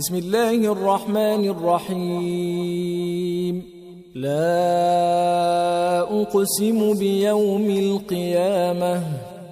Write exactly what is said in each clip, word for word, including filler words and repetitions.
بسم الله الرحمن الرحيم. لا أقسم بيوم القيامة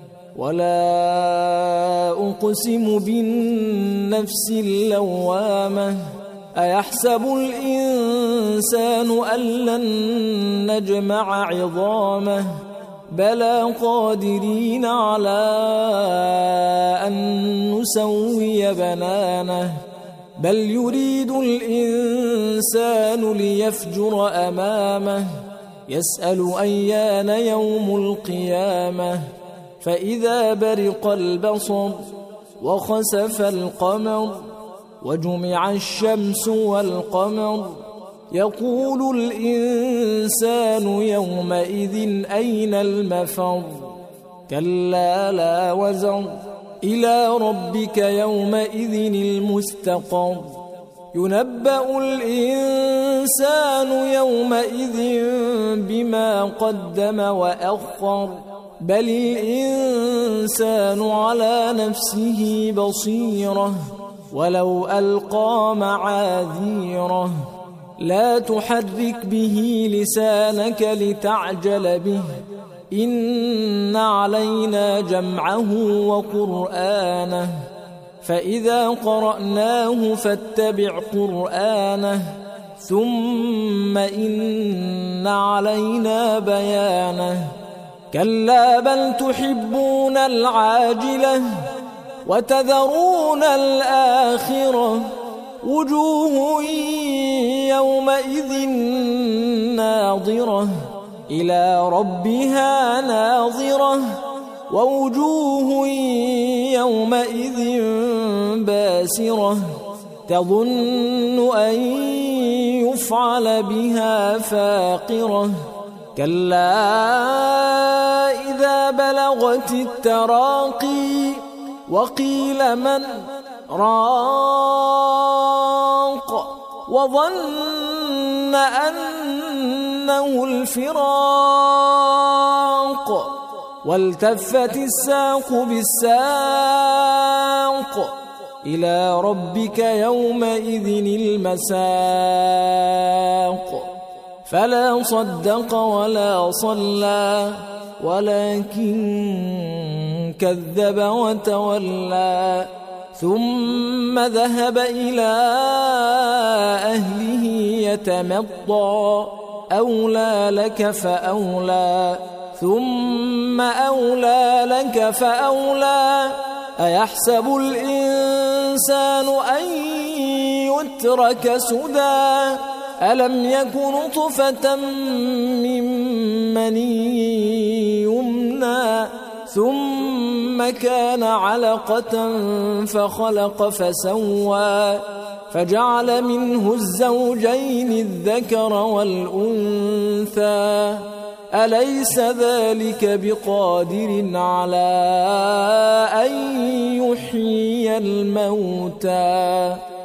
ولا أقسم بالنفس اللوامة. أيحسب الإنسان أن لن نجمع عظامه بلى قادرين على أن نسوي بنانه بل يريد الإنسان ليفجر أمامه يسأل أيان يوم القيامة فإذا برق البصر وخسف القمر وجمع الشمس والقمر يقول الإنسان يومئذ أين المفر كلا لا وزر إلى ربك يومئذ المستقر ينبأ الإنسان يومئذ بما قدم وأخر بل الإنسان على نفسه بصيرة ولو ألقى معاذيره لا تحرك به لسانك لتعجل به إن علينا جمعه وقرآنه فإذا قرأناه فاتبع قرآنه ثم إن علينا بيانه كلا بل تحبون العاجلة وتذرون الآخرة وجوه يومئذ ناظرة إلى ربها ناظرة ووجوه يومئذ باسرة تظن أن يفعل بها فاقرة كلا إذا بلغت التراقي وقيل من راق وظن أنه الفراق والتفت الساق بالساق إلى ربك يومئذ المساق فلا صدق ولا صلى ولكن كذب وتولى ثم ذهب إلى أهله يتمطى أولى لك فأولى ثم أولى لك فأولى أيحسب الإنسان أن يترك سدى ألم يكن نطفة من مني يمنى ثم كان علقة فخلق فسوى فجعل منه الزوجين الذكر والأنثى أليس ذلك بقادر على أن يحيي الموتى